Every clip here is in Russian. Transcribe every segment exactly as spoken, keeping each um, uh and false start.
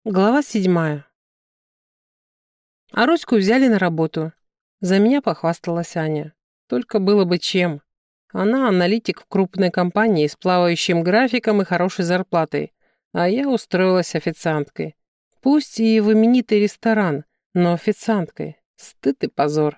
Глава седьмая. А Руську взяли на работу. За меня похвасталась Аня. Только было бы чем. Она аналитик в крупной компании с плавающим графиком и хорошей зарплатой, а я устроилась официанткой. Пусть и в именитый ресторан, но официанткой. Стыд и позор.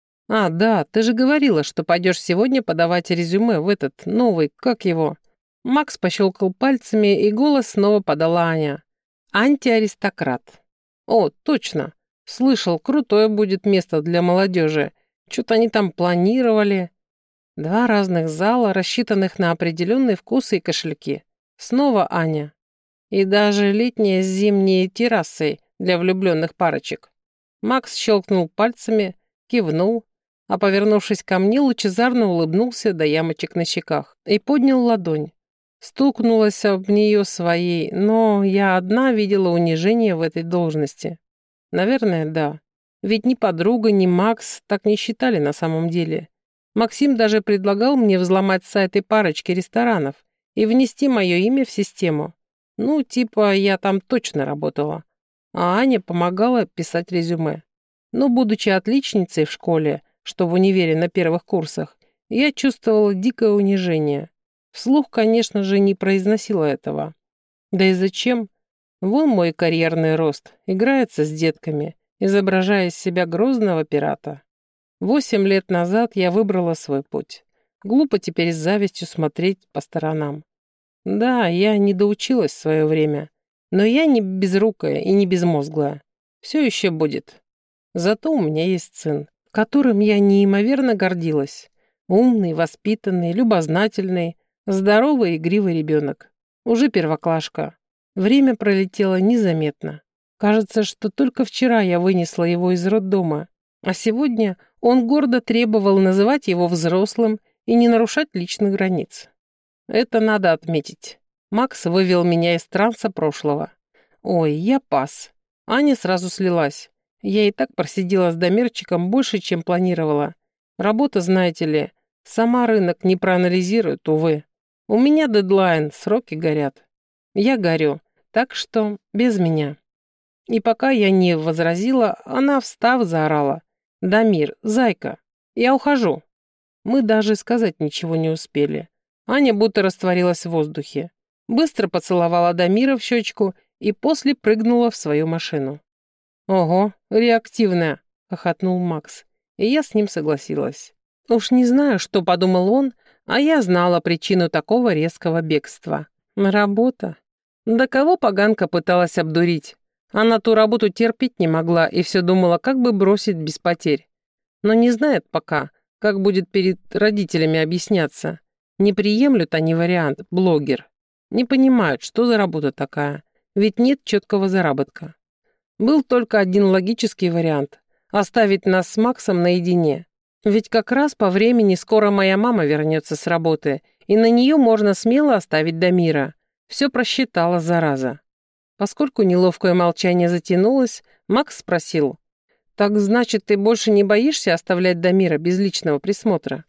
А, да, ты же говорила, что пойдешь сегодня подавать резюме в этот новый, как его? Макс пощелкал пальцами, и голос снова подала Аня. Антиаристократ. О, точно. Слышал, крутое будет место для молодежи. Что-то они там планировали. Два разных зала, рассчитанных на определенные вкусы и кошельки. Снова Аня. И даже летняя с зимней террасой для влюбленных парочек. Макс щелкнул пальцами, кивнул, а, повернувшись ко мне, лучезарно улыбнулся до ямочек на щеках и поднял ладонь. Стукнулась об нее своей, но я одна видела унижение в этой должности. Наверное, да. Ведь ни подруга, ни Макс так не считали на самом деле. Максим даже предлагал мне взломать сайты парочки ресторанов и внести мое имя в систему. Ну, типа, я там точно работала. А Аня помогала писать резюме. Но, будучи отличницей в школе, что в универе на первых курсах, я чувствовала дикое унижение. Вслух, конечно же, не произносила этого. Да и зачем? Вон мой карьерный рост, играется с детками, изображая из себя грозного пирата. Восемь лет назад я выбрала свой путь. Глупо теперь с завистью смотреть по сторонам. Да, я не доучилась в свое время, но я не безрукая и не безмозглая. Все еще будет. Зато у меня есть сын, которым я неимоверно гордилась. Умный, воспитанный, любознательный, здоровый, игривый ребенок. Уже первоклашка. Время пролетело незаметно. Кажется, что только вчера я вынесла его из роддома, а сегодня он гордо требовал называть его взрослым и не нарушать личных границ. Это надо отметить. Макс вывел меня из транса прошлого. Ой, я пас. Аня сразу слилась. Я и так просидела с Дамирчиком больше, чем планировала. Работа, знаете ли, сама рынок не проанализирует, увы. У меня дедлайн, сроки горят. Я горю, так что без меня. И пока я не возразила, она, встав, заорала. «Дамир, зайка, я ухожу». Мы даже сказать ничего не успели. Аня будто растворилась в воздухе. Быстро поцеловала Дамира в щечку и после прыгнула в свою машину. «Ого, реактивная», — хохотнул Макс, и я с ним согласилась. Уж не знаю, что подумал он, а я знала причину такого резкого бегства. Работа. Да кого поганка пыталась обдурить? Она ту работу терпеть не могла и все думала, как бы бросить без потерь. Но не знает пока, как будет перед родителями объясняться. Не приемлют они вариант «блогер». Не понимают, что за работа такая, ведь нет четкого заработка. Был только один логический вариант – оставить нас с Максом наедине. Ведь как раз по времени скоро моя мама вернется с работы, и на нее можно смело оставить Дамира. Все просчитала, зараза. Поскольку неловкое молчание затянулось, Макс спросил: «Так значит, ты больше не боишься оставлять Дамира без личного присмотра?»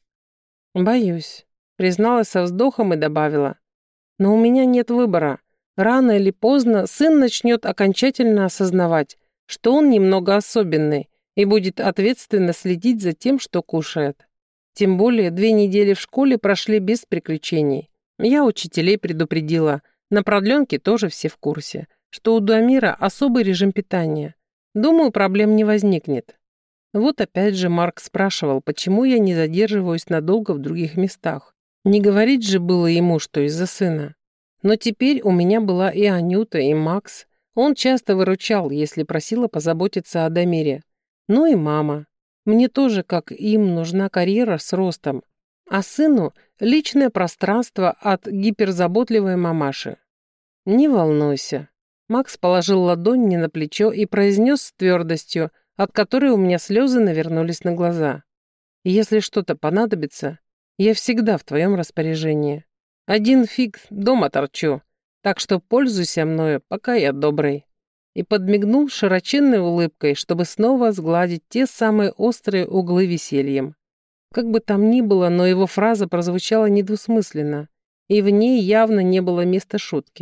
«Боюсь», — призналась со вздохом и добавила. «Но у меня нет выбора. Рано или поздно сын начнет окончательно осознавать, что он немного особенный и будет ответственно следить за тем, что кушает. Тем более две недели в школе прошли без приключений. Я учителей предупредила, на продленке тоже все в курсе, что у Дамира особый режим питания. Думаю, проблем не возникнет». Вот опять же Марк спрашивал, почему я не задерживаюсь надолго в других местах. Не говорить же было ему, что из-за сына. Но теперь у меня была и Анюта, и Макс. Он часто выручал, если просила позаботиться о Дамире. Ну и мама. Мне тоже, как им, нужна карьера с ростом. А сыну – личное пространство от гиперзаботливой мамаши. «Не волнуйся». Макс положил ладонь мне на плечо и произнес с твердостью, от которой у меня слезы навернулись на глаза. «Если что-то понадобится, я всегда в твоем распоряжении. Один фиг дома торчу, так что пользуйся мною, пока я добрый». И подмигнул широченной улыбкой, чтобы снова сгладить те самые острые углы весельем. Как бы там ни было, но его фраза прозвучала недвусмысленно, и в ней явно не было места шутки.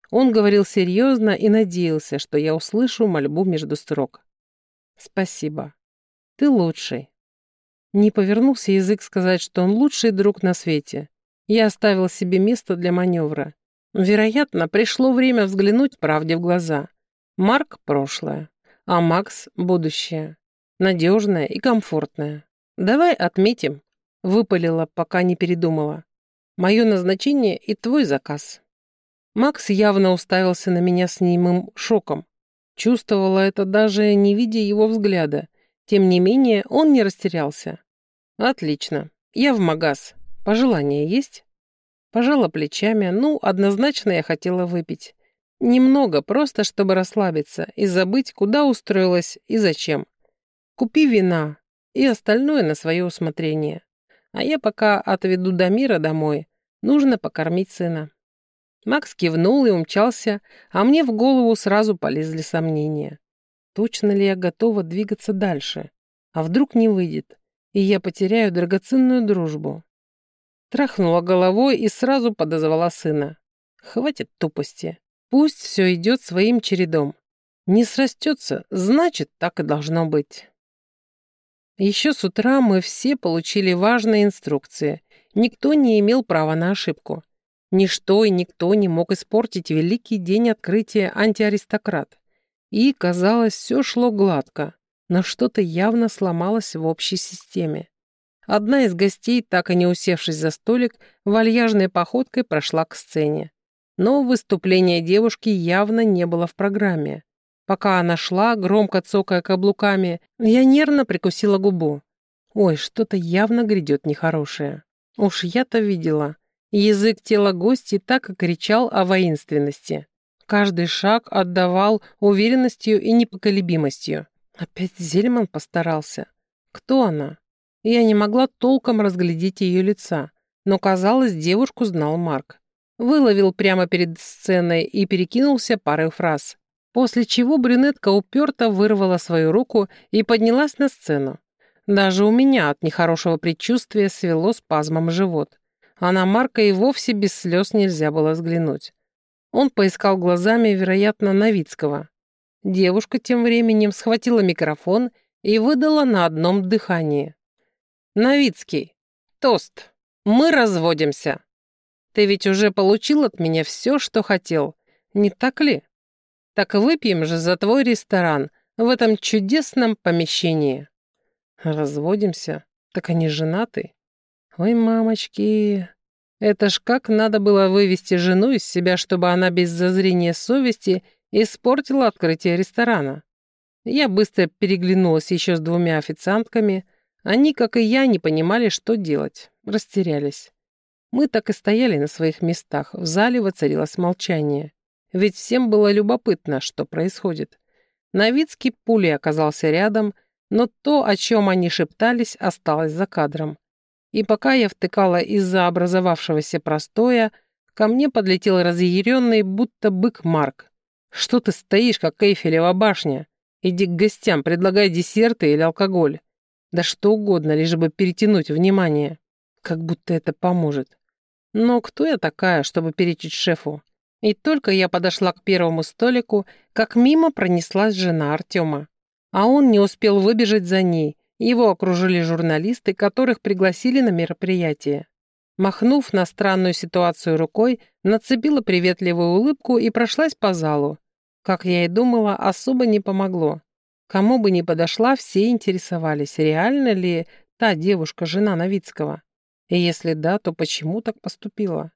Он говорил серьезно и надеялся, что я услышу мольбу между строк. «Спасибо. Ты лучший». Не повернулся язык сказать, что он лучший друг на свете. Я оставил себе место для маневра. Вероятно, пришло время взглянуть правде в глаза. Марк — прошлое, а Макс — будущее. Надежное и комфортное. «Давай отметим», — выпалила, пока не передумала. «Мое назначение и твой заказ». Макс явно уставился на меня с немым шоком. Чувствовала это даже не видя его взгляда. Тем не менее, он не растерялся. «Отлично. Я в магаз. Пожелания есть?» Пожала плечами. Ну, однозначно я хотела выпить. Немного, просто чтобы расслабиться и забыть, куда устроилась и зачем. Купи вина и остальное на свое усмотрение. А я пока отведу Дамира домой. Нужно покормить сына. Макс кивнул и умчался, а мне в голову сразу полезли сомнения. Точно ли я готова двигаться дальше? А вдруг не выйдет, и я потеряю драгоценную дружбу? Трахнула головой и сразу подозвала сына. Хватит тупости. Пусть все идет своим чередом. Не срастется, значит, так и должно быть. Еще с утра мы все получили важные инструкции. Никто не имел права на ошибку. Ничто и никто не мог испортить великий день открытия антиаристократ. И, казалось, все шло гладко, но что-то явно сломалось в общей системе. Одна из гостей, так и не усевшись за столик, вальяжной походкой прошла к сцене. Но выступление девушки явно не было в программе. Пока она шла, громко цокая каблуками, я нервно прикусила губу. Ой, что-то явно грядет нехорошее. Уж я-то видела. Язык тела гости так и кричал о воинственности. Каждый шаг отдавал уверенностью и непоколебимостью. Опять Зельман постарался. Кто она? Я не могла толком разглядеть ее лица, но, казалось, девушку знал Марк. Выловил прямо перед сценой и перекинулся парой фраз. После чего брюнетка уперто вырвала свою руку и поднялась на сцену. Даже у меня от нехорошего предчувствия свело спазмом живот. А на Марка и вовсе без слез нельзя было взглянуть. Он поискал глазами, вероятно, Новицкого. Девушка тем временем схватила микрофон и выдала на одном дыхании. «Новицкий, тост. Мы разводимся. Ты ведь уже получил от меня все, что хотел, не так ли? Так выпьем же за твой ресторан в этом чудесном помещении». «Разводимся? Так они женаты?» «Ой, мамочки, это ж как надо было вывести жену из себя, чтобы она без зазрения совести испортила открытие ресторана». Я быстро переглянулась еще с двумя официантками. Они, как и я, не понимали, что делать, растерялись. Мы так и стояли на своих местах, в зале воцарилось молчание. Ведь всем было любопытно, что происходит. Новицкий пулей оказался рядом, но то, о чем они шептались, осталось за кадром. И пока я втыкала из-за образовавшегося простоя, ко мне подлетел разъяренный, будто бык Марк. «Что ты стоишь, как Эйфелева башня? Иди к гостям, предлагай десерты или алкоголь. Да что угодно, лишь бы перетянуть внимание. Как будто это поможет. Но кто я такая, чтобы перечить шефу?» И только я подошла к первому столику, как мимо пронеслась жена Артема. А он не успел выбежать за ней. Его окружили журналисты, которых пригласили на мероприятие. Махнув на странную ситуацию рукой, нацепила приветливую улыбку и прошлась по залу. Как я и думала, особо не помогло. Кому бы ни подошла, все интересовались, реально ли та девушка жена Новицкого. И если да, то почему так поступила?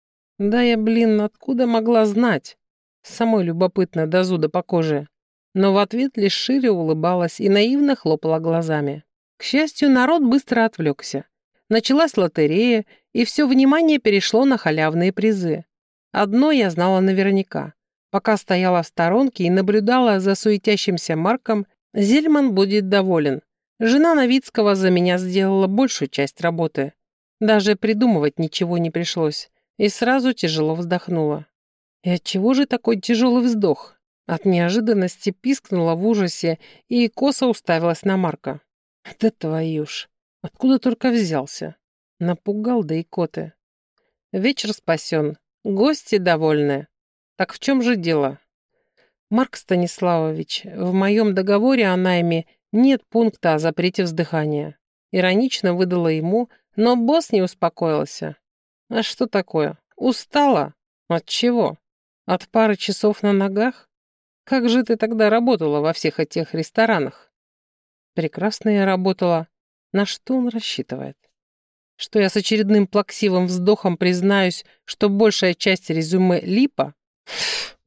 Да я, блин, откуда могла знать? Самой любопытно до зуда по коже. Но в ответ лишь шире улыбалась и наивно хлопала глазами. К счастью, народ быстро отвлекся. Началась лотерея, и все внимание перешло на халявные призы. Одно я знала наверняка. Пока стояла в сторонке и наблюдала за суетящимся Марком, Зельман будет доволен. Жена Новицкого за меня сделала большую часть работы. Даже придумывать ничего не пришлось. И сразу тяжело вздохнула. И отчего же такой тяжелый вздох? От неожиданности пискнула в ужасе и косо уставилась на Марка. Да твою ж, откуда только взялся? Напугал да икоты. Вечер спасен, гости довольны. Так в чем же дело? Марк Станиславович, в моем договоре о найме нет пункта о запрете вздыхания. Иронично выдала ему, но босс не успокоился. А что такое? Устала? От чего? От пары часов на ногах? Как же ты тогда работала во всех этих ресторанах? Прекрасно я работала. На что он рассчитывает? Что я с очередным плаксивым вздохом признаюсь, что большая часть резюме липа?